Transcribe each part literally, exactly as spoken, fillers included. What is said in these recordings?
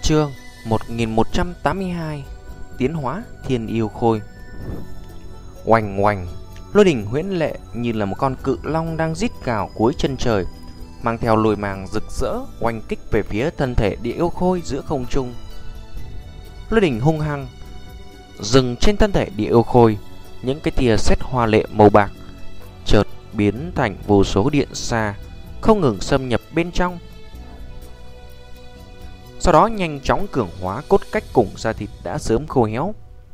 Chương một nghìn một trăm tám mươi hai. Tiến hóa Thiên Yêu Khôi. Oành oành, lôi đình huyễn lệ như là một con cự long đang rít gào cuối chân trời, mang theo lôi màng rực rỡ oanh kích về phía thân thể Địa Yêu Khôi giữa không trung. Lôi đình hung hăng dừng trên thân thể Địa Yêu Khôi, những cái tia sét hoa lệ màu bạc chợt biến thành vô số điện xa, không ngừng xâm nhập bên trong. Sau đó nhanh chóng cường hóa cốt cách cùng da thịt đã sớm khô héo.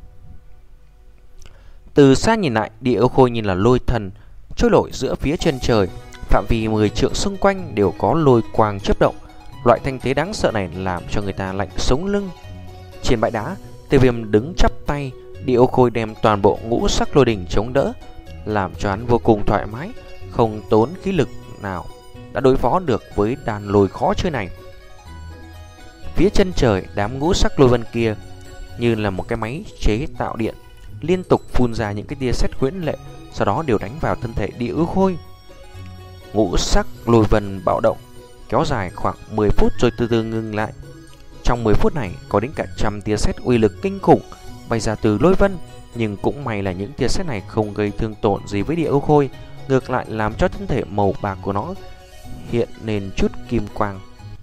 Từ xa nhìn lại, Địa Yêu Khôi như là lôi thần trôi nổi giữa phía chân trời, phạm vi mười trượng xung quanh đều có lôi quang chớp động. Loại thanh thế đáng sợ này làm cho người ta lạnh sống lưng. Trên bãi đá, Tiêu Viêm đứng chắp tay, Địa Yêu Khôi đem toàn bộ ngũ sắc lôi đình chống đỡ, làm cho hắn vô cùng thoải mái, không tốn khí lực nào đã đối phó được với đàn lôi khó chơi này. Phía chân trời, đám ngũ sắc lôi vân kia như là một cái máy chế tạo điện, liên tục phun ra những cái tia sét huyễn lệ, sau đó đều đánh vào thân thể Địa Yêu Khôi. Ngũ sắc lôi vân bạo động kéo dài khoảng mười phút rồi từ từ ngừng lại. Trong mười phút này có đến cả trăm tia sét uy lực kinh khủng bay ra từ lôi vân, nhưng cũng may là những tia sét này không gây thương tổn gì với Địa Yêu Khôi, ngược lại làm cho thân thể màu bạc của nó hiện lên chút kim quang.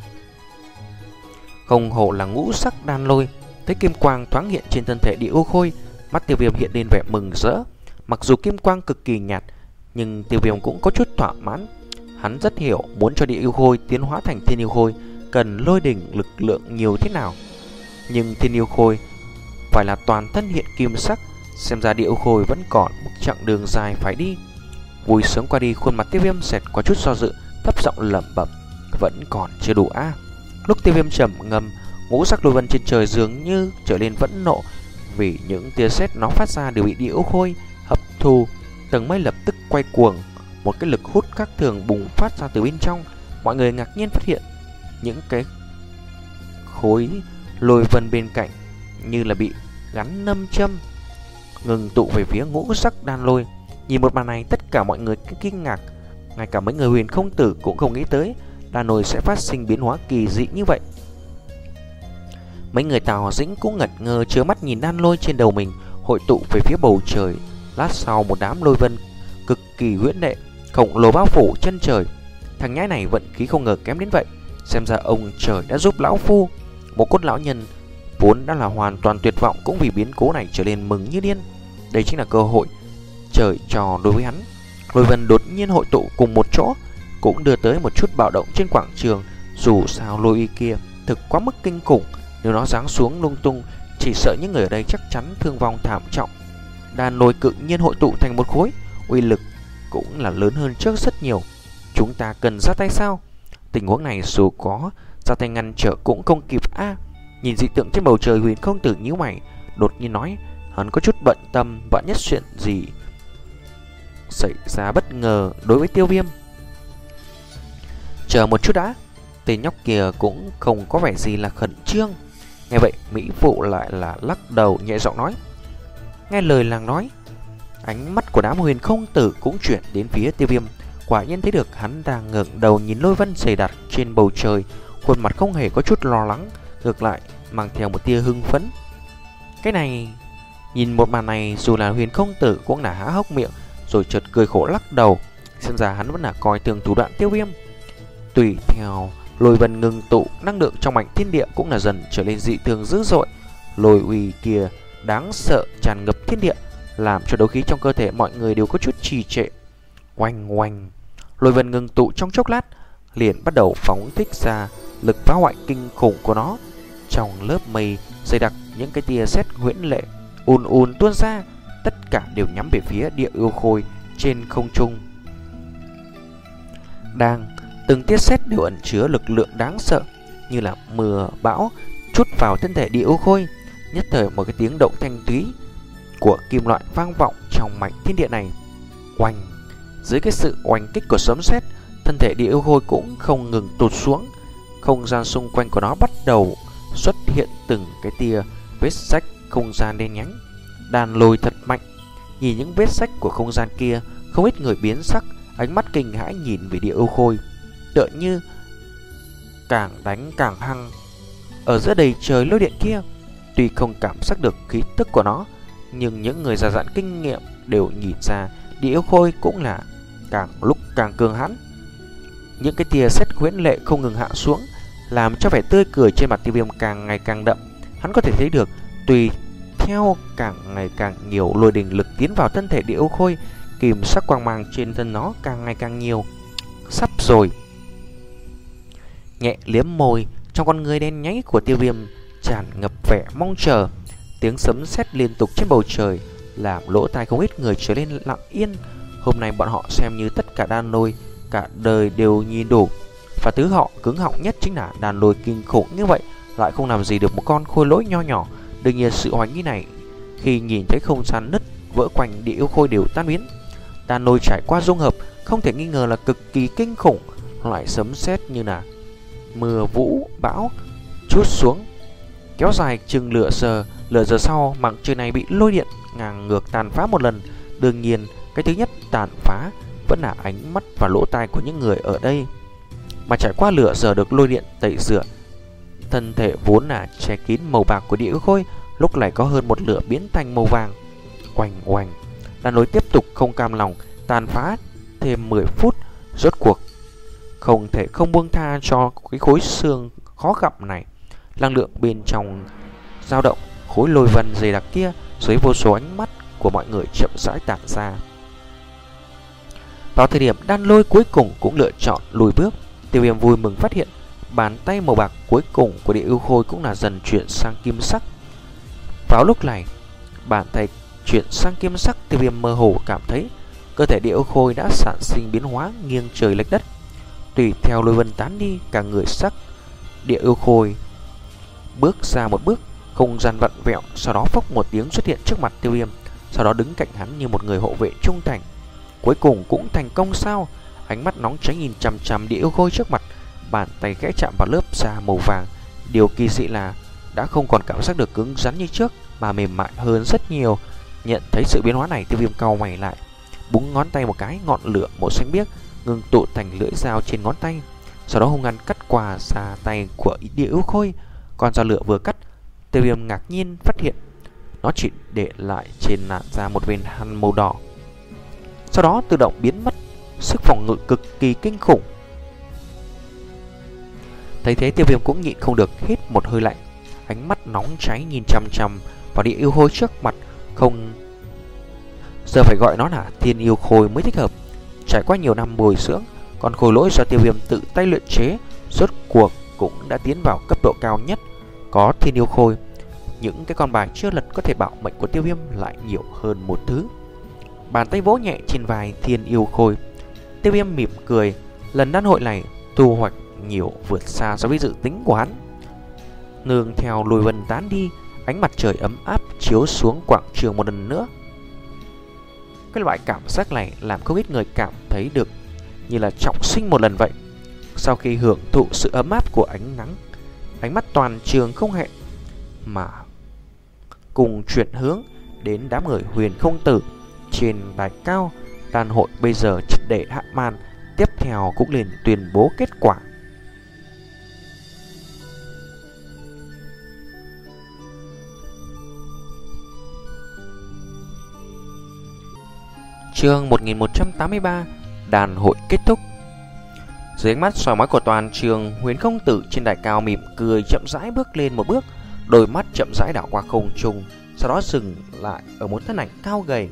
Không hổ là ngũ sắc đan lôi. Thấy kim quang thoáng hiện trên thân thể Địa Yêu Khôi, mắt Tiêu Viêm hiện lên vẻ mừng rỡ. Mặc dù kim quang cực kỳ nhạt, nhưng Tiêu Viêm cũng có chút thỏa mãn. Hắn rất hiểu muốn cho Địa Yêu Khôi tiến hóa thành Thiên Yêu Khôi cần lôi đỉnh lực lượng nhiều thế nào. Nhưng Thiên Yêu Khôi phải là toàn thân hiện kim sắc, xem ra Địa Yêu Khôi vẫn còn một chặng đường dài phải đi. Vui sướng qua đi, khuôn mặt Tiêu Viêm xẹt qua chút do dự, thấp giọng lẩm bẩm: vẫn còn chưa đủ a. À? Lúc Tiêu Viêm trầm ngâm, ngũ sắc lôi vân trên trời dường như trở nên phẫn nộ, vì những tia sét nó phát ra đều bị Địa Yêu Khôi hấp thu. Tầng mây lập tức quay cuồng, một cái lực hút khác thường bùng phát ra từ bên trong. Mọi người ngạc nhiên phát hiện những cái khối lôi vân bên cạnh như là bị gắn nâm châm, ngừng tụ về phía ngũ sắc đan lôi. Nhìn một màn này, tất cả mọi người kinh ngạc, ngay cả mấy người Huyền Không Tử cũng không nghĩ tới đan lôi sẽ phát sinh biến hóa kỳ dị như vậy. Mấy người Tào Dĩnh cũng ngẩn ngơ trơ mắt nhìn đan lôi trên đầu mình hội tụ về phía bầu trời. Lát sau, một đám lôi vân cực kỳ huyễn lệ khổng lồ bao phủ chân trời. Thằng nhãi này vận khí không ngờ kém đến vậy, xem ra ông trời đã giúp lão phu. Một cốt lão nhân vốn đã là hoàn toàn tuyệt vọng cũng vì biến cố này trở nên mừng như điên. Đây chính là cơ hội trời trò đối với hắn. Lôi vân đột nhiên hội tụ cùng một chỗ cũng đưa tới một chút bạo động trên quảng trường. Dù sao lôi y kia thực quá mức kinh khủng, nếu nó giáng xuống lung tung, chỉ sợ những người ở đây chắc chắn thương vong thảm trọng. Đàn lôi cự nhiên hội tụ thành một khối, uy lực cũng là lớn hơn trước rất nhiều. Chúng ta cần ra tay sao? Tình huống này dù có ra tay ngăn trở cũng không kịp a. À, nhìn dị tượng trên bầu trời, Huyền Không Tử nhíu mày, đột nhiên nói, hắn có chút bận tâm vạn nhất chuyện gì xảy ra bất ngờ đối với Tiêu Viêm. Chờ một chút đã. Tên nhóc kia cũng không có vẻ gì là khẩn trương. Nghe vậy, Mỹ Phụ lại là lắc đầu nhẹ giọng nói. Nghe lời làng nói, ánh mắt của đám Huyền Không Tử cũng chuyển đến phía Tiêu Viêm. Quả nhiên thấy được hắn đang ngẩng đầu nhìn lôi vân dày đặc trên bầu trời, khuôn mặt không hề có chút lo lắng, ngược lại mang theo một tia hưng phấn. Cái này, nhìn một màn này, dù là Huyền Không Tử cũng là há hốc miệng, rồi chợt cười khổ lắc đầu. Xem ra hắn vẫn là coi thường thủ đoạn Tiêu Viêm. Tùy theo lôi vân ngừng tụ, năng lượng trong mảnh thiên địa cũng là dần trở nên dị thường dữ dội. Lôi uy kia đáng sợ tràn ngập thiên địa, làm cho đấu khí trong cơ thể mọi người đều có chút trì trệ. Oanh oanh, lôi vân ngừng tụ trong chốc lát, liền bắt đầu phóng thích ra lực phá hoại kinh khủng của nó. Trong lớp mây dày đặc, những cái tia sét huyễn lệ ùn ùn tuôn ra, tất cả đều nhắm về phía Địa Yêu Khôi trên không trung. Đang từng tia sét đều ẩn chứa lực lượng đáng sợ, như là mưa bão trút vào thân thể Địa Yêu Khôi. Nhất thời một cái tiếng động thanh thúy của kim loại vang vọng trong mảnh thiên địa này. Oanh, dưới cái sự oanh kích của sấm sét, thân thể Địa Yêu Khôi cũng không ngừng tụt xuống. Không gian xung quanh của nó bắt đầu xuất hiện từng cái tia vết rách không gian đen nhánh. Đàn lôi thật mạnh. Nhìn những vết rách của không gian kia, không ít người biến sắc, ánh mắt kinh hãi nhìn về Địa Yêu Khôi, tựa như càng đánh càng hăng. Ở giữa đầy trời lôi điện kia, tuy không cảm giác được khí tức của nó, nhưng những người già dặn kinh nghiệm đều nhìn ra Địa Yêu Khôi cũng là càng lúc càng cường hãn. Những cái tia sét huyễn lệ không ngừng hạ xuống, làm cho vẻ tươi cười trên mặt Tiêu Viêm càng ngày càng đậm. Hắn có thể thấy được, tùy theo càng ngày càng nhiều lôi đình lực tiến vào thân thể Địa Yêu Khôi, kim sắc quang mang trên thân nó càng ngày càng nhiều. Sắp rồi. Nhẹ liếm môi, trong con người đen nháy của Tiêu Viêm tràn ngập vẻ mong chờ. Tiếng sấm sét liên tục trên bầu trời làm lỗ tai không ít người trở nên lặng yên. Hôm nay bọn họ xem như tất cả đan lôi cả đời đều nhìn đủ, và thứ họ cứng họng nhất chính là đàn lôi kinh khủng như vậy lại không làm gì được một con khôi lỗi nho nhỏ. Đương nhiên sự hoài nghi này khi nhìn thấy không gian nứt vỡ quanh Địa Yêu Khôi đều tan biến. Đàn lôi trải qua dung hợp không thể nghi ngờ là cực kỳ kinh khủng. Loại sấm sét như là mưa vũ bão chút xuống kéo dài chừng lửa giờ. Lửa giờ sau, mảng trời này bị lôi điện ngang ngược tàn phá một lần. Đương nhiên cái thứ nhất tàn phá vẫn là ánh mắt và lỗ tai của những người ở đây. Mà trải qua lửa giờ được lôi điện tẩy rửa, thân thể vốn là che kín màu bạc của Địa Yêu Khôi lúc này có hơn một lửa biến thành màu vàng. Oanh oanh, đàn lôi tiếp tục không cam lòng tàn phá thêm mười phút. Rốt cuộc không thể không buông tha cho cái khối xương khó gặp này. Năng lượng bên trong dao động, khối lôi vân dày đặc kia dưới vô số ánh mắt của mọi người chậm rãi tản ra. Vào thời điểm đan lôi cuối cùng cũng lựa chọn lùi bước, Tiêu Viêm vui mừng phát hiện bàn tay màu bạc cuối cùng của Địa Yêu Khôi cũng là dần chuyển sang kim sắc. Vào lúc này, bàn tay chuyển sang kim sắc, Tiêu Viêm mơ hồ cảm thấy cơ thể Địa Yêu Khôi đã sản sinh biến hóa nghiêng trời lệch đất. Tùy theo lôi vân tán đi, cả người sắc Địa Yêu Khôi bước ra một bước, không gian vặn vẹo, sau đó phốc một tiếng xuất hiện trước mặt Tiêu Viêm, sau đó đứng cạnh hắn như một người hộ vệ trung thành. Cuối cùng cũng thành công sao? Ánh mắt nóng cháy nhìn chằm chằm Địa Yêu Khôi trước mặt, bàn tay khẽ chạm vào lớp da màu vàng. Điều kỳ dị là đã không còn cảm giác được cứng rắn như trước, mà mềm mại hơn rất nhiều. Nhận thấy sự biến hóa này, Tiêu Viêm cau mày lại, búng ngón tay một cái, ngọn lửa màu xanh biếc ngưng tụ thành lưỡi dao trên ngón tay, sau đó hung hăng cắt qua da tay của Địa Yêu Khôi. Con dao lửa vừa cắt, Tiêu Viêm ngạc nhiên phát hiện nó chỉ để lại trên làn da một vệt hằn màu đỏ, sau đó tự động biến mất. Sức phòng ngự cực kỳ kinh khủng. Thấy thế, Tiêu Viêm cũng nhịn không được hít một hơi lạnh, ánh mắt nóng cháy nhìn chằm chằm vào Địa Yêu Khôi trước mặt. Không, giờ phải gọi nó là Thiên Yêu Khôi mới thích hợp. Trải qua nhiều năm bồi dưỡng, con khôi lỗi do Tiêu Viêm tự tay luyện chế rốt cuộc cũng đã tiến vào cấp độ cao nhất. Có Thiên Yêu Khôi, những cái con bài chưa lật có thể bảo mệnh của Tiêu Viêm lại nhiều hơn một thứ. Bàn tay vỗ nhẹ trên vai Thiên Yêu Khôi, Tiêu Viêm mỉm cười. Lần đan hội này thu hoạch nhiều vượt xa so với dự tính của hắn. Nương theo lôi vân tán đi, ánh mặt trời ấm áp chiếu xuống quảng trường một lần nữa. Cái loại cảm giác này làm không ít người cảm thấy được như là trọng sinh một lần vậy. Sau khi hưởng thụ sự ấm áp của ánh nắng, ánh mắt toàn trường không hẹn mà cùng chuyển hướng đến đám người Huyền Không Tử trên đài cao. Đàn hội bây giờ triệt để hạ màn, tiếp theo cũng liền tuyên bố kết quả. Chương một nghìn một trăm tám mươi ba, đàn hội kết thúc. Dưới ánh mắt soi mói của toàn trường, Huyền Không Tử trên đài cao mỉm cười chậm rãi bước lên một bước, đôi mắt chậm rãi đảo qua không trung, sau đó dừng lại ở một thân ảnh cao gầy.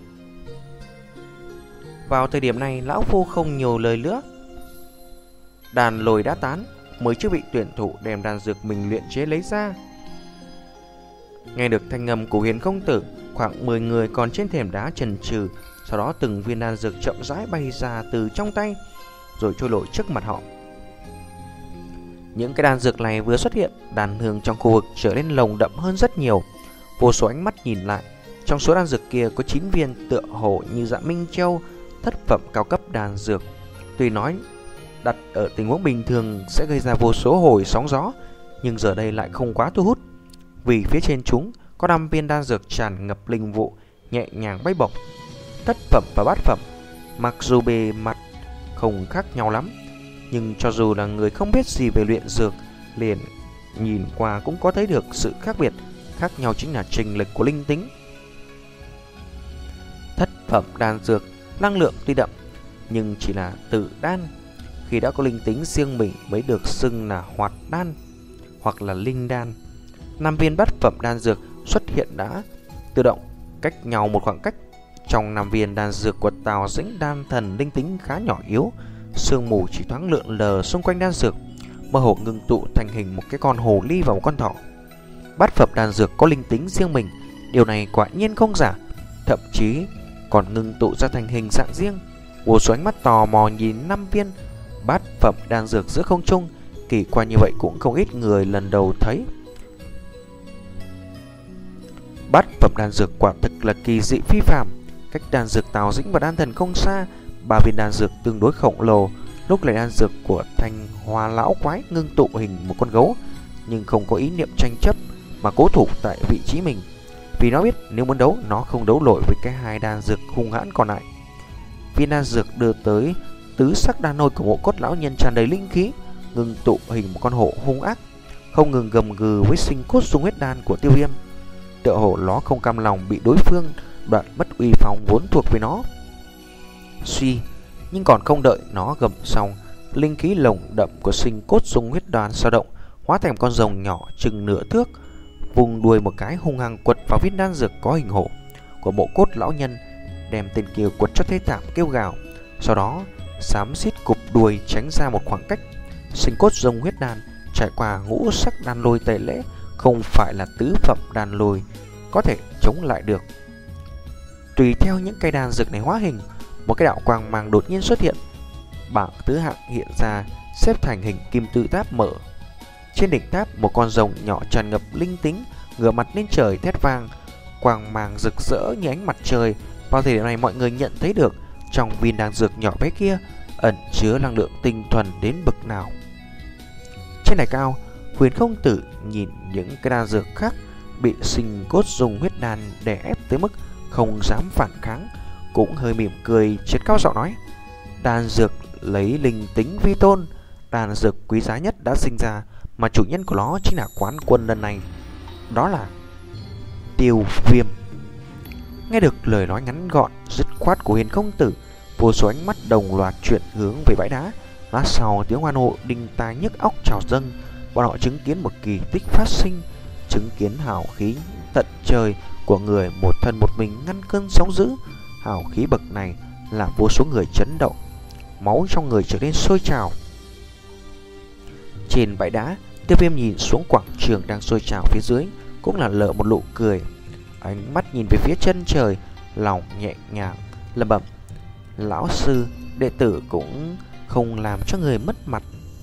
Vào thời điểm này, lão phu không nhiều lời nữa. Đàn lôi đã tán, mới chưa bị tuyển thủ đem đan dược mình luyện chế lấy ra. Nghe được thanh âm của Huyền Không Tử, khoảng mười người còn trên thềm đá chần chừ, sau đó từng viên đan dược chậm rãi bay ra từ trong tay, rồi trôi nổi trước mặt họ. Những cái đan dược này vừa xuất hiện, đan hương trong khu vực trở nên nồng đậm hơn rất nhiều. Vô số ánh mắt nhìn lại, trong số đan dược kia có chín viên tựa hồ như Dạ Minh Châu, thất phẩm cao cấp đan dược. Tuy nói đặt ở tình huống bình thường sẽ gây ra vô số hồi sóng gió, nhưng giờ đây lại không quá thu hút, vì phía trên chúng có năm viên đan dược tràn ngập linh vụ, nhẹ nhàng bay bổng. Thất phẩm và bát phẩm, mặc dù bề mặt không khác nhau lắm, nhưng cho dù là người không biết gì về luyện dược, liền nhìn qua cũng có thấy được sự khác biệt. Khác nhau chính là chênh lệch của linh tính. Thất phẩm đan dược năng lượng tuy đậm nhưng chỉ là tự đan. Khi đã có linh tính riêng mình mới được xưng là hoạt đan hoặc là linh đan. Năm viên bát phẩm đan dược xuất hiện đã tự động cách nhau một khoảng cách. Trong năm viên đan dược của Tào Dĩnh đan thần linh tính khá nhỏ yếu, sương mù chỉ thoáng lượn lờ xung quanh đan dược, mơ hồ ngưng tụ thành hình một cái con hồ ly và một con thỏ. Bát phẩm đan dược có linh tính riêng mình, điều này quả nhiên không giả, thậm chí còn ngưng tụ ra thành hình dạng riêng. Vô số ánh mắt tò mò nhìn năm viên bát phẩm đan dược giữa không trung, kỳ quan như vậy cũng không ít người lần đầu thấy. Bát phẩm đan dược quả thực là kỳ dị phi phàm. Cách đan dược Tào Dĩnh và đan thần không xa, ba viên đan dược tương đối khổng lồ. Lúc này đan dược của Thanh Hoa lão quái ngưng tụ hình một con gấu, nhưng không có ý niệm tranh chấp mà cố thủ tại vị trí mình, vì nó biết nếu muốn đấu nó không đấu nổi với cái hai đan dược hung hãn còn lại. Viên đan dược đưa tới tứ sắc đan nôi của Mộ Cốt lão nhân tràn đầy linh khí, ngưng tụ hình một con hổ hung ác, không ngừng gầm gừ với sinh cốt dung huyết đan của Tiêu Viêm. Tựa hồ nó không cam lòng bị đối phương đoạt mất uy phong vốn thuộc về nó. Suy, nhưng còn không đợi nó gầm xong, linh khí lồng đậm của sinh cốt dung huyết đan dao động, hóa thành con rồng nhỏ chừng nửa thước, vùng đuôi một cái hung hăng quật vào viên đan dược có hình hổ của Mộ Cốt lão nhân, đem tên kia quật cho thê thảm kêu gào. Sau đó xám xít cụp đuôi tránh ra một khoảng cách. Sinh cốt dung huyết đan trải qua ngũ sắc đan lôi tẩy lễ, không phải là tứ phẩm đan lôi có thể chống lại được. Tùy theo những cây đan dược này hóa hình, một cái đạo quang mang đột nhiên xuất hiện. Bảng tứ hạng hiện ra, xếp thành hình kim tự tháp mở. Trên đỉnh tháp một con rồng nhỏ tràn ngập linh tính, ngửa mặt lên trời thét vang, quang mang rực rỡ như ánh mặt trời. Vào thời điểm này mọi người nhận thấy được trong viên đan dược nhỏ bé kia ẩn chứa năng lượng tinh thuần đến bậc nào. Trên đài cao, Huyền Không Tử nhìn những cái đan dược khác bị sinh cốt dung huyết đan đè ép tới mức không dám phản kháng, cũng hơi mỉm cười triệt cao giọng nói: đan dược lấy linh tính vi tôn, đan dược quý giá nhất đã sinh ra, mà chủ nhân của nó chính là quán quân lần này, đó là Tiêu Viêm. Nghe được lời nói ngắn gọn dứt khoát của Huyền Không Tử, vô số ánh mắt đồng loạt chuyển hướng về bãi đá. Lát sau tiếng hoan hô đinh tai nhức óc trào dâng, bọn họ chứng kiến một kỳ tích phát sinh, chứng kiến hào khí tận trời của người một thân một mình ngăn cơn sóng dữ. Hào khí bậc này làm vô số người chấn động, máu trong người trở nên sôi trào. Trên bãi đá, Tiêu Viêm nhìn xuống quảng trường đang sôi trào phía dưới, cũng là lợ một nụ cười. Ánh mắt nhìn về phía chân trời, lòng nhẹ nhàng lẩm bẩm: lão sư, đệ tử cũng không làm cho người mất mặt.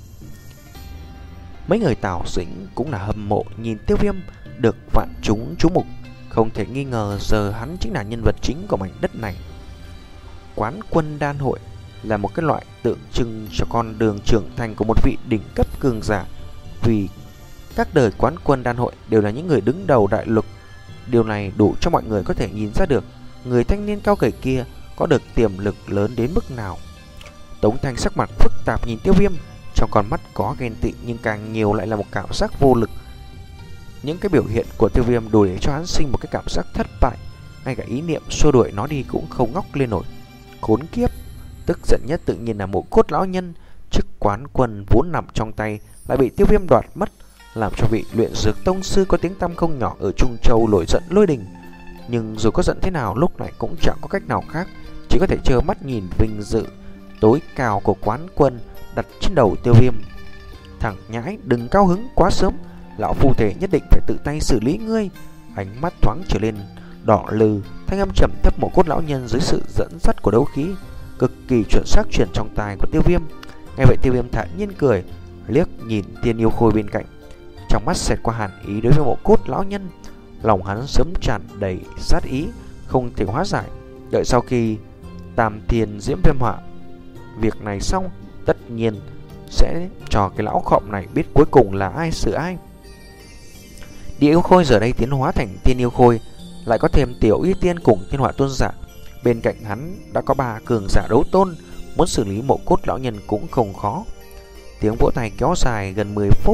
Mấy người Tào Dĩnh cũng là hâm mộ nhìn Tiêu Viêm được vạn chúng chú mục, không thể nghi ngờ giờ hắn chính là nhân vật chính của mảnh đất này. Quán quân đan hội là một cái loại tượng trưng cho con đường trưởng thành của một vị đỉnh cấp cường giả, vì các đời quán quân đan hội đều là những người đứng đầu đại lục. Điều này đủ cho mọi người có thể nhìn ra được người thanh niên cao gầy kia có được tiềm lực lớn đến mức nào. Tống Thanh sắc mặt phức tạp nhìn Tiêu Viêm, trong con mắt có ghen tị nhưng càng nhiều lại là một cảm giác vô lực. Những cái biểu hiện của Tiêu Viêm đủ để cho hắn sinh một cái cảm giác thất bại, ngay cả ý niệm xua đuổi nó đi cũng không ngóc lên nổi. Khốn kiếp! Tức giận nhất tự nhiên là Mộ Cốt lão nhân, chức quán quân vốn nằm trong tay lại bị Tiêu Viêm đoạt mất, làm cho vị luyện dược tông sư có tiếng tăm không nhỏ ở Trung Châu nổi giận lôi đình. Nhưng dù có giận thế nào lúc này cũng chẳng có cách nào khác, chỉ có thể trơ mắt nhìn vinh dự tối cao của quán quân đặt trên đầu Tiêu Viêm. Thằng nhãi, đừng cao hứng quá sớm, lão phu thể nhất định phải tự tay xử lý ngươi. Ánh mắt thoáng trở lên đỏ lừ, thanh âm trầm thấp Mộ Cốt lão nhân dưới sự dẫn dắt của đấu khí cực kỳ chuẩn xác truyền trong tai của Tiêu Viêm. Nghe vậy Tiêu Viêm thản nhiên cười, liếc nhìn Tiên Yêu Khôi bên cạnh, trong mắt xẹt qua hàn ý đối với Mộ Cốt lão nhân. Lòng hắn sớm tràn đầy sát ý, không thể hóa giải. Đợi sau khi Tam Thiên Diễm Viêm Họa việc này xong, tất nhiên sẽ cho cái lão khọm này biết cuối cùng là ai xử ai. Địa Yêu Khôi giờ đây tiến hóa thành Tiên Yêu Khôi, lại có thêm Tiểu Y Tiên cùng Thiên Hỏa Tôn giả. Bên cạnh hắn đã có ba cường giả đấu tôn, muốn xử lý Mộ Cốt lão nhân cũng không khó. Tiếng vỗ tay kéo dài gần mười phút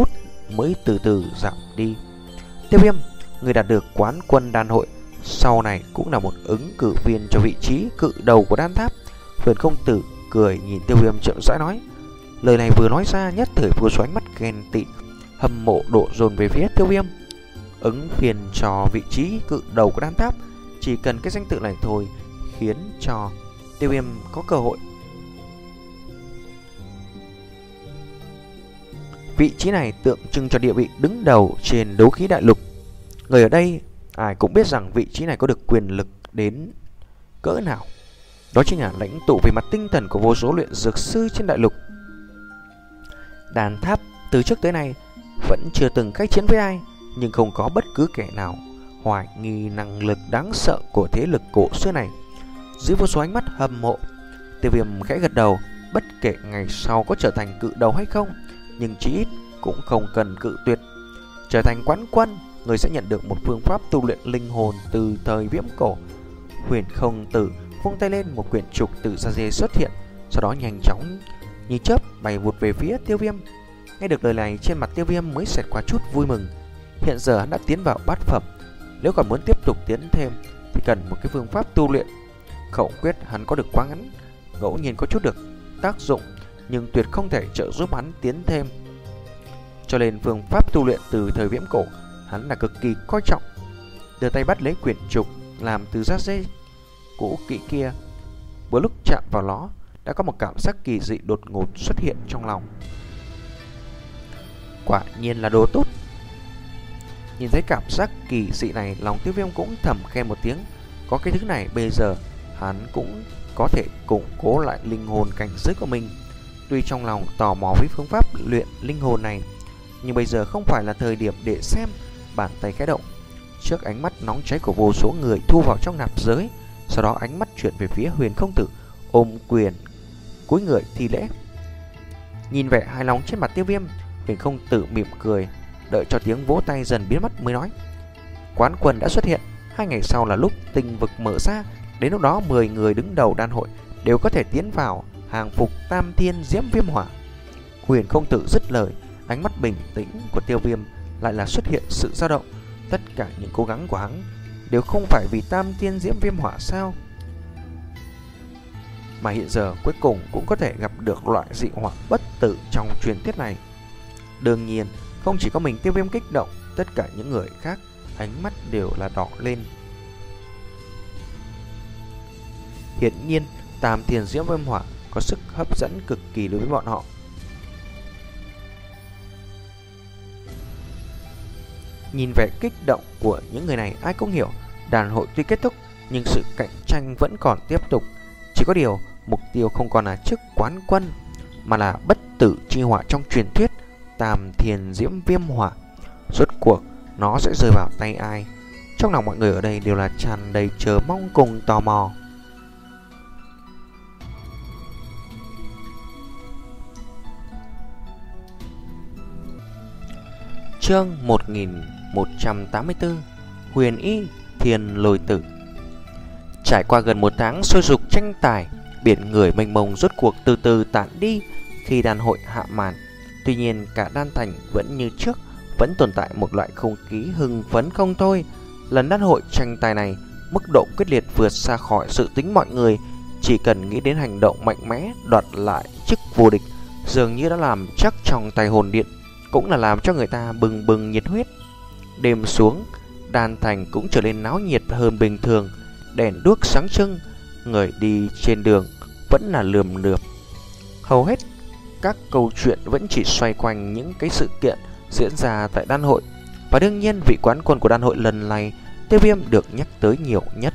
mới từ từ giảm đi. Tiêu Viêm, người đạt được quán quân đan hội, sau này cũng là một ứng cử viên cho vị trí cự đầu của đan tháp. Huyền Không Tử cười nhìn Tiêu Viêm chậm rãi nói. Lời này vừa nói ra, nhất thời vô số ánh mắt ghen tị hâm mộ đổ dồn về phía Tiêu Viêm. Ứng viên cho vị trí cự đầu của đan tháp, chỉ cần cái danh tự này thôi khiến cho Tiêu Viêm có cơ hội. Vị trí này tượng trưng cho địa vị đứng đầu trên đấu khí đại lục. Người ở đây ai cũng biết rằng vị trí này có được quyền lực đến cỡ nào. Đó chính là lãnh tụ về mặt tinh thần của vô số luyện dược sư trên đại lục. Đan tháp từ trước tới nay vẫn chưa từng khai chiến với ai, nhưng không có bất cứ kẻ nào hoài nghi năng lực đáng sợ của thế lực cổ xưa này. Dưới vô số ánh mắt hâm mộ, Tiêu Viêm khẽ gật đầu. Bất kể ngày sau có trở thành cự đầu hay không, nhưng chí ít cũng không cần cự tuyệt. Trở thành quán quân, người sẽ nhận được một phương pháp tu luyện linh hồn từ thời viễn cổ. Huyền Không Tử vung tay lên, một quyển trục từ da dê xuất hiện, sau đó nhanh chóng như chớp bay vụt về phía Tiêu Viêm. Nghe được lời này, trên mặt Tiêu Viêm mới xẹt qua chút vui mừng. Hiện giờ hắn đã tiến vào bát phẩm, nếu còn muốn tiếp tục tiến thêm thì cần một cái phương pháp tu luyện. Khẩu quyết hắn có được quá ngắn, ngẫu nhiên có chút được tác dụng, nhưng tuyệt không thể trợ giúp hắn tiến thêm. Cho nên phương pháp tu luyện từ thời viễn cổ hắn là cực kỳ coi trọng. Đưa tay bắt lấy quyển trục làm từ da dê cũ kỹ kia, vừa lúc chạm vào nó, đã có một cảm giác kỳ dị đột ngột xuất hiện trong lòng. Quả nhiên là đồ tốt. Nhìn thấy cảm giác kỳ dị này, lòng Tiêu Viêm cũng thầm khen một tiếng. Có cái thứ này bây giờ hắn cũng có thể củng cố lại linh hồn cảnh giới của mình. Tuy trong lòng tò mò với phương pháp luyện linh hồn này, nhưng bây giờ không phải là thời điểm để xem. Bàn tay khẽ động, trước ánh mắt nóng cháy của vô số người thu vào trong nạp giới. Sau đó ánh mắt chuyển về phía Huyền Không Tử, ôm quyền cúi người thi lễ. Nhìn vẻ hài lòng trên mặt Tiêu Viêm, Huyền Không Tử mỉm cười, đợi cho tiếng vỗ tay dần biến mất mới nói. Quán quân đã xuất hiện, hai ngày sau là lúc tinh vực mở ra. Đến lúc đó mười người đứng đầu đan hội đều có thể tiến vào hàng phục Tam Thiên Diễm Viêm Hỏa. Huyền Không Tử dứt lời, ánh mắt bình tĩnh của Tiêu Viêm lại là xuất hiện sự dao động. Tất cả những cố gắng của hắn đều không phải vì Tam Thiên Diễm Viêm Hỏa sao, mà hiện giờ cuối cùng cũng có thể gặp được loại dị hỏa bất tử trong truyền thuyết này. Đương nhiên không chỉ có mình Tiêu Viêm kích động, tất cả những người khác ánh mắt đều là đỏ lên. Hiển nhiên Tam Thiên Diễm Viêm Hỏa có sức hấp dẫn cực kỳ đối với bọn họ. Nhìn vẻ kích động của những người này, ai cũng hiểu đàn hội tuy kết thúc nhưng sự cạnh tranh vẫn còn tiếp tục. Chỉ có điều mục tiêu không còn là chức quán quân, mà là bất tử chi hỏa trong truyền thuyết Tam Thiên Diễm Viêm Hỏa. Rốt cuộc nó sẽ rơi vào tay ai? Trong lòng mọi người ở đây đều là tràn đầy chờ mong cùng tò mò. Chương một nghìn một trăm tám mươi tư, Huyền Y Thiên Lôi Tử. Trải qua gần một tháng sôi sục tranh tài, biển người mênh mông rốt cuộc từ từ tản đi khi đan hội hạ màn. Tuy nhiên cả đan thành vẫn như trước, vẫn tồn tại một loại không khí hưng phấn không thôi. Lần đan hội tranh tài này, mức độ quyết liệt vượt xa khỏi dự tính mọi người. Chỉ cần nghĩ đến hành động mạnh mẽ đoạt lại chức vô địch, dường như đã làm chắc trong tay hồn điện, cũng là làm cho người ta bừng bừng nhiệt huyết. Đêm xuống, đan thành cũng trở nên náo nhiệt hơn bình thường. Đèn đuốc sáng trưng, người đi trên đường vẫn là lườm lượp. Hầu hết các câu chuyện vẫn chỉ xoay quanh những cái sự kiện diễn ra tại đan hội. Và đương nhiên vị quán quân của đan hội lần này, Tiêu Viêm được nhắc tới nhiều nhất.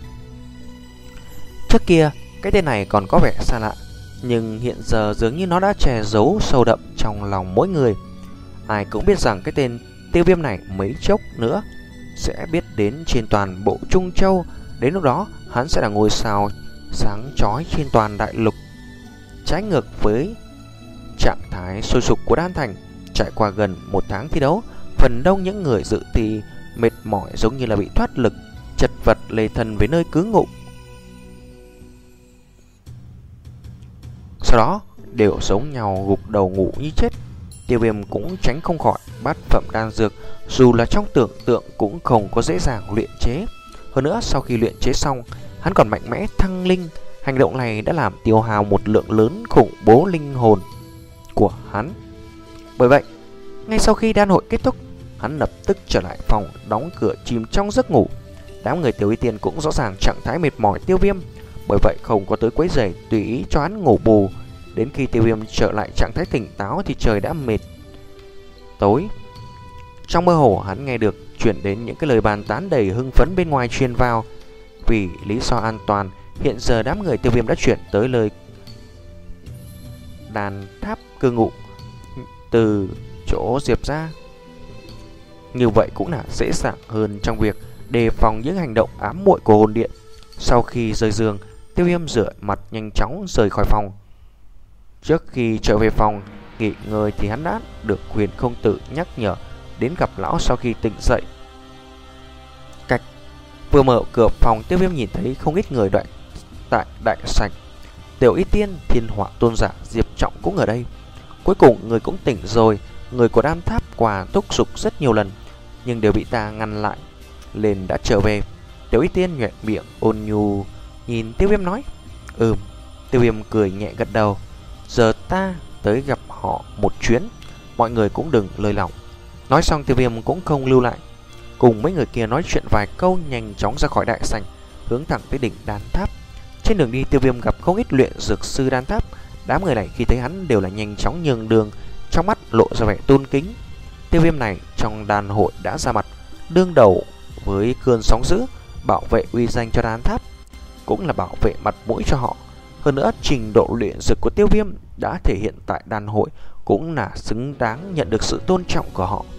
Trước kia cái tên này còn có vẻ xa lạ, nhưng hiện giờ dường như nó đã che giấu sâu đậm trong lòng mỗi người. Ai cũng biết rằng cái tên Tiêu Viêm này mấy chốc nữa sẽ biết đến trên toàn bộ Trung Châu. Đến lúc đó hắn sẽ là ngôi sao sáng chói trên toàn đại lục. Trái ngược với trạng thái sôi sục của đan thành, trải qua gần một tháng thi đấu, phần đông những người dự thi mệt mỏi giống như là bị thoát lực, chật vật lê thân về nơi cứ ngụ. Sau đó đều giống nhau gục đầu ngủ như chết. Tiêu Viêm cũng tránh không khỏi. Bát phẩm đan dược dù là trong tưởng tượng cũng không có dễ dàng luyện chế. Hơn nữa sau khi luyện chế xong, hắn còn mạnh mẽ thăng linh. Hành động này đã làm tiêu hao một lượng lớn khủng bố linh hồn của hắn. Bởi vậy, ngay sau khi đan hội kết thúc, hắn lập tức trở lại phòng, đóng cửa chìm trong giấc ngủ. Đám người Tiểu Y Tiên cũng rõ ràng trạng thái mệt mỏi Tiêu Viêm, bởi vậy không có tới quấy rầy, tùy ý cho hắn ngủ bù. Đến khi Tiêu Viêm trở lại trạng thái tỉnh táo thì trời đã mệt tối. Trong mơ hồ hắn nghe được chuyển đến những cái lời bàn tán đầy hưng phấn bên ngoài truyền vào. Vì lý do an toàn, hiện giờ đám người Tiêu Viêm đã chuyển tới lời đàn tháp cư ngụ từ chỗ Diệp ra. Như vậy cũng là dễ dàng hơn trong việc đề phòng những hành động ám muội của hồn điện. Sau khi rời giường, Tiêu Viêm rửa mặt nhanh chóng rời khỏi phòng. Trước khi trở về phòng nghỉ ngơi thì hắn đã được Huyền Không Tử nhắc nhở đến gặp lão sau khi tỉnh dậy. Cách vừa mở cửa phòng, Tiêu Viêm nhìn thấy không ít người đại, tại đại sảnh. Tiểu Y Tiên, Thiên Hỏa Tôn giả, Diệp Trọng cũng ở đây. Cuối cùng người cũng tỉnh rồi. Người của đan tháp quà thúc giục rất nhiều lần, nhưng đều bị ta ngăn lại. Lên đã trở về. Tiểu Y Tiên nhoẻn miệng ôn nhu nhìn Tiêu Viêm nói: Ừm. Tiêu Viêm cười nhẹ gật đầu. Giờ ta tới gặp họ một chuyến, mọi người cũng đừng lơi lỏng. Nói xong Tiêu Viêm cũng không lưu lại, cùng mấy người kia nói chuyện vài câu, nhanh chóng ra khỏi đại sảnh, hướng thẳng tới đỉnh đan tháp. Trên đường đi Tiêu Viêm gặp không ít luyện dược sư đan tháp. Đám người này khi thấy hắn đều là nhanh chóng nhường đường, trong mắt lộ ra vẻ tôn kính. Tiêu Viêm này trong đan hội đã ra mặt đương đầu với cơn sóng dữ, bảo vệ uy danh cho đan tháp, cũng là bảo vệ mặt mũi cho họ. Hơn nữa trình độ luyện dược của Tiêu Viêm đã thể hiện tại đan hội, cũng là xứng đáng nhận được sự tôn trọng của họ.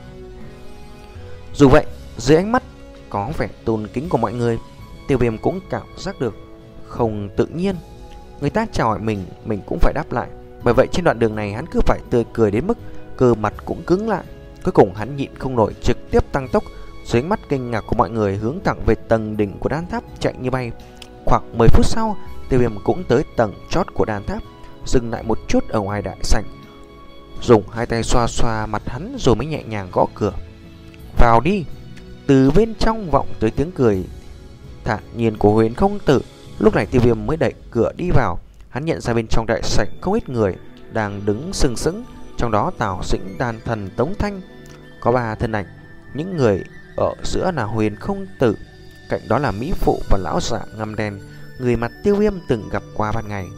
Dù vậy, dưới ánh mắt có vẻ tôn kính của mọi người, Tiêu Viêm cũng cảm giác được không tự nhiên. Người ta chào hỏi mình, mình cũng phải đáp lại. Bởi vậy trên đoạn đường này hắn cứ phải tươi cười đến mức cơ mặt cũng cứng lại. Cuối cùng hắn nhịn không nổi, trực tiếp tăng tốc. Dưới ánh mắt kinh ngạc của mọi người, hướng thẳng về tầng đỉnh của đan tháp chạy như bay. Khoảng mười phút sau, Tiêu Viêm cũng tới tầng chót của đan tháp, dừng lại một chút ở ngoài đại sảnh, dùng hai tay xoa xoa mặt hắn rồi mới nhẹ nhàng gõ cửa. Vào đi. Từ bên trong vọng tới tiếng cười thản nhiên của Huyền Không Tử. Lúc này Tiêu Viêm mới đẩy cửa đi vào. Hắn nhận ra bên trong đại sảnh không ít người đang đứng sừng sững, trong đó Tào Dĩnh, Đan Thần, Tống Thanh. Có ba thân ảnh, những người ở giữa là Huyền Không Tử, cạnh đó là Mỹ Phụ và lão giả ngăm đen, người mà Tiêu Viêm từng gặp qua ban ngày.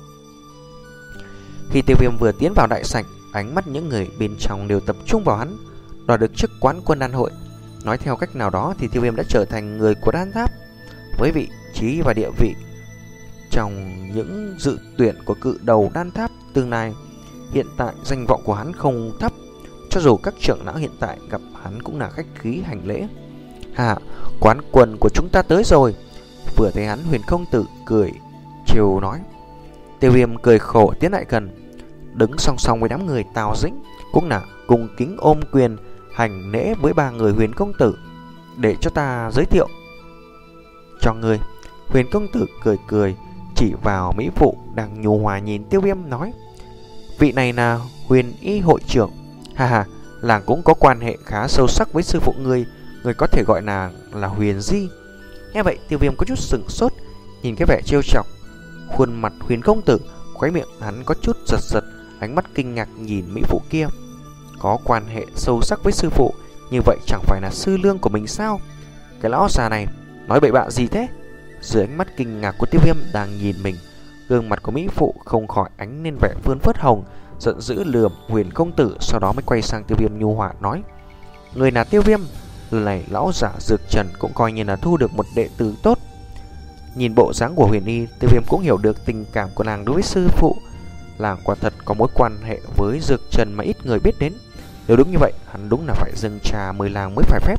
Khi Tiêu Viêm vừa tiến vào đại sảnh, ánh mắt những người bên trong đều tập trung vào hắn. Đoạt được chức quán quân đan hội, nói theo cách nào đó thì Tiêu Viêm đã trở thành người của đan tháp. Với vị trí và địa vị trong những dự tuyển của cự đầu đan tháp tương lai, hiện tại danh vọng của hắn không thấp. Cho dù các trưởng lão hiện tại gặp hắn cũng là khách khí hành lễ. Hà, quán quân của chúng ta tới rồi. Vừa thấy hắn, Huyền Không Tử cười trêu nói. Tiêu Viêm cười khổ tiến lại gần, đứng song song với đám người Tào Dĩnh, cũng là cùng kính ôm quyền hành lễ với ba người Huyền Công Tử. Để cho ta giới thiệu cho người. Huyền Công Tử cười cười chỉ vào Mỹ Phụ đang nhu hòa nhìn Tiêu Viêm nói: Vị này là Huyền Y hội trưởng. Ha ha, làng cũng có quan hệ khá sâu sắc với sư phụ ngươi, người có thể gọi nàng là Huyền Di. Nghe vậy Tiêu Viêm có chút sửng sốt, nhìn cái vẻ trêu chọc khuôn mặt Huyền Công Tử, khóe miệng hắn có chút giật giật, ánh mắt kinh ngạc nhìn Mỹ Phụ kia. Có quan hệ sâu sắc với sư phụ, như vậy chẳng phải là sư lương của mình sao? Cái lão già này nói bậy bạ gì thế? Dưới ánh mắt kinh ngạc của Tiêu Viêm đang nhìn mình, gương mặt của Mỹ Phụ không khỏi ánh lên vẻ vươn phớt hồng, giận dữ lườm Huyền Công Tử, sau đó mới quay sang Tiêu Viêm nhu hòa nói: Người là Tiêu Viêm, lần này lão giả Dược Trần cũng coi như là thu được một đệ tử tốt. Nhìn bộ dáng của Huyền Y, Tiêu Viêm cũng hiểu được tình cảm của nàng đối với sư phụ. Làng quả thật có mối quan hệ với Dược Trần mà ít người biết đến. Nếu đúng như vậy, hắn đúng là phải dâng trà mời làng mới phải phép.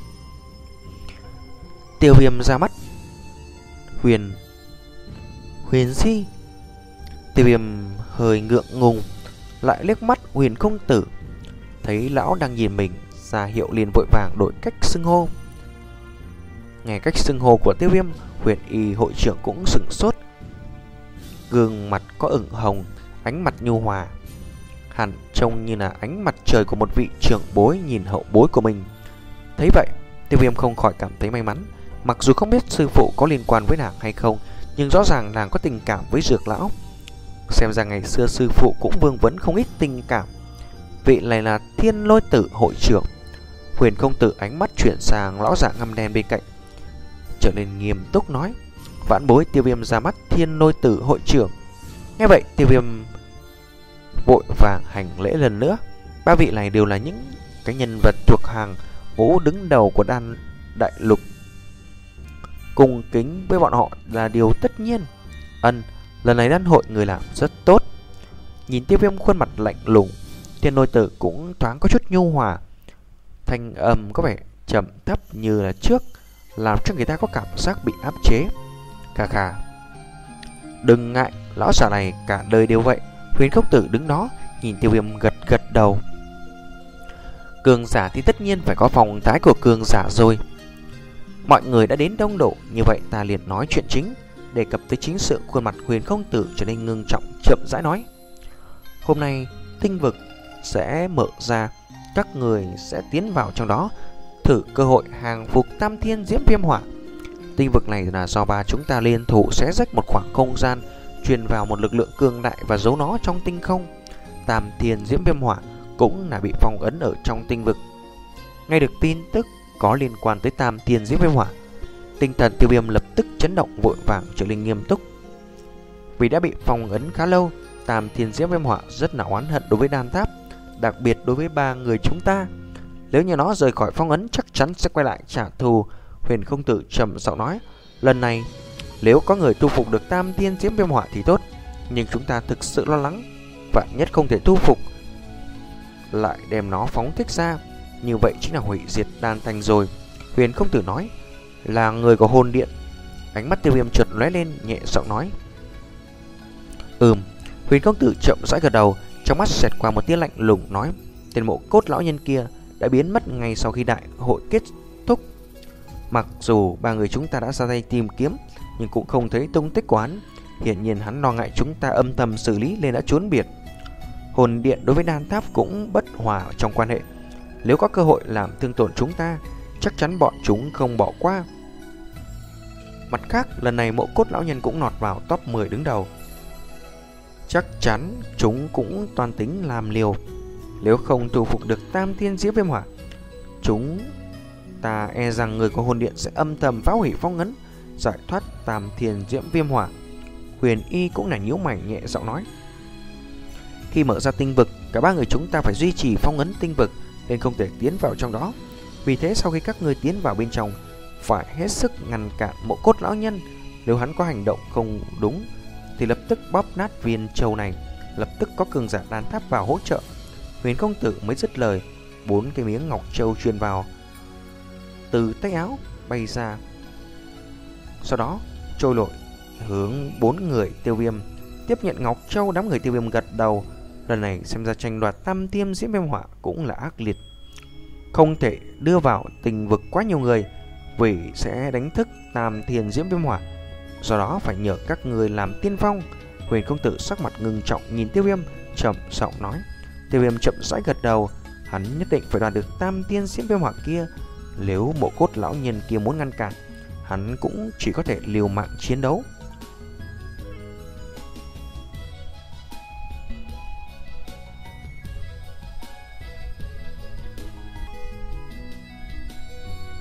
Tiêu Viêm ra mắt Huyền Huyền Di. Tiêu Viêm hơi ngượng ngùng, lại liếc mắt Huyền Công Tử, thấy lão đang nhìn mình, ra hiệu liền vội vàng đổi cách xưng hô. Nghe cách xưng hô của Tiêu Viêm, Huyền Y hội trưởng cũng sửng sốt, gương mặt có ửng hồng, ánh mặt nhu hòa. Hẳn trông như là ánh mặt trời của một vị trưởng bối nhìn hậu bối của mình. Thấy vậy, Tiêu Viêm không khỏi cảm thấy may mắn. Mặc dù không biết sư phụ có liên quan với nàng hay không, nhưng rõ ràng nàng có tình cảm với Dược lão. Xem ra ngày xưa sư phụ cũng vương vấn không ít tình cảm. Vị này là Thiên Lôi Tử hội trưởng. Huyền công tử ánh mắt chuyển sang lão giả ngăm đen bên cạnh, trở nên nghiêm túc nói: vãn bối Tiêu Viêm ra mắt Thiên Lôi Tử hội trưởng. Nghe vậy, Tiêu Viêm vội vàng hành lễ lần nữa. Ba vị này đều là những cái nhân vật thuộc hàng ngũ đứng đầu của Đan Đại Lục, cung kính với bọn họ là điều tất nhiên. Ân, lần này đan hội người làm rất tốt. Nhìn Tiêu Viêm khuôn mặt lạnh lùng, Thiên Lôi Tử cũng thoáng có chút nhu hòa, thanh âm có vẻ trầm thấp như là trước, làm cho người ta có cảm giác bị áp chế. Khà khà, đừng ngại, lão giả này cả đời đều vậy. Huyền công tử đứng đó nhìn Tiêu Viêm gật gật đầu. Cường giả thì tất nhiên phải có phong thái của cường giả rồi. Mọi người đã đến đông đủ, như vậy ta liền nói chuyện chính. Đề cập tới chính sự, khuôn mặt Huyền công tử trở nên ngưng trọng, chậm rãi nói: hôm nay tinh vực sẽ mở ra, các người sẽ tiến vào trong đó, thử cơ hội hàng phục Tam Thiên Diễm Viêm Hỏa. Tinh vực này là do ba chúng ta liên thủ xé rách một khoảng không gian, truyền vào một lực lượng cường đại và giấu nó trong tinh không. Tam Thiên Diễm Viêm Hỏa cũng là bị phong ấn ở trong tinh vực. Nghe được tin tức có liên quan tới Tam Thiên Diễm Viêm Hỏa, tinh thần Tiêu Viêm lập tức chấn động, vội vàng trở nên nghiêm túc. Vì đã bị phong ấn khá lâu, Tam Thiên Diễm Viêm Hỏa rất là oán hận đối với đan tháp, đặc biệt đối với ba người chúng ta. Nếu như nó rời khỏi phong ấn chắc chắn sẽ quay lại trả thù. Huyền công tử trầm giọng nói: lần này nếu có người thu phục được Tam Thiên Diễm Viêm Hỏa thì tốt, nhưng chúng ta thực sự lo lắng, vạn nhất không thể thu phục, lại đem nó phóng thích ra, như vậy chính là hủy diệt đan thành rồi. Huyền công tử nói: là người của hồn điện. Ánh mắt Tiêu Viêm chợt lóe lên, nhẹ giọng nói: ừm. Huyền công tử chậm rãi gật đầu, trong mắt xẹt qua một tia lạnh lùng nói: tên mộ cốt lão nhân kia đã biến mất ngay sau khi đại hội kết thúc. Mặc dù ba người chúng ta đã ra tay tìm kiếm, nhưng cũng không thấy tung tích của hắn. Hiển nhiên hắn lo ngại chúng ta âm thầm xử lý nên đã trốn biệt. Hồn điện đối với đan tháp cũng bất hòa trong quan hệ, nếu có cơ hội làm thương tổn chúng ta, chắc chắn bọn chúng không bỏ qua. Mặt khác, lần này mộ cốt lão nhân cũng lọt vào top mười đứng đầu, chắc chắn chúng cũng toàn tính làm liều. Nếu không thu phục được Tam Thiên Diễm Viêm Hỏa, chúng ta e rằng người của hồn điện sẽ âm thầm phá hủy phong ấn, giải thoát Tam Thiên Diễm Viêm Hỏa. Huyền Y cũng là nhíu mày, nhẹ giọng nói: khi mở ra tinh vực, cả ba người chúng ta phải duy trì phong ấn tinh vực, nên không thể tiến vào trong đó. Vì thế sau khi các người tiến vào bên trong, phải hết sức ngăn cản mộ cốt lão nhân. Nếu hắn có hành động không đúng thì lập tức bóp nát viên châu này. Lập tức có cường giả đan tháp vào hỗ trợ. Huyền công tử mới dứt lời, bốn cái miếng ngọc châu truyền vào từ tay áo bay ra, sau đó trôi nổi hướng bốn người Tiêu Viêm. Tiếp nhận ngọc châu, đám người Tiêu Viêm gật đầu. Lần này xem ra tranh đoạt Tam Thiên Diễm Viêm Hỏa cũng là ác liệt, không thể đưa vào tinh vực quá nhiều người, vì sẽ đánh thức Tam Thiên Diễm Viêm Hỏa. Do đó phải nhờ các người làm tiên phong. Huyền công tử sắc mặt ngưng trọng nhìn Tiêu Viêm, trầm giọng nói. Tiêu Viêm chậm rãi gật đầu. Hắn nhất định phải đoạt được Tam Thiên Diễm Viêm Hỏa kia. Nếu mộ cốt lão nhân kia muốn ngăn cản, hắn cũng chỉ có thể liều mạng chiến đấu.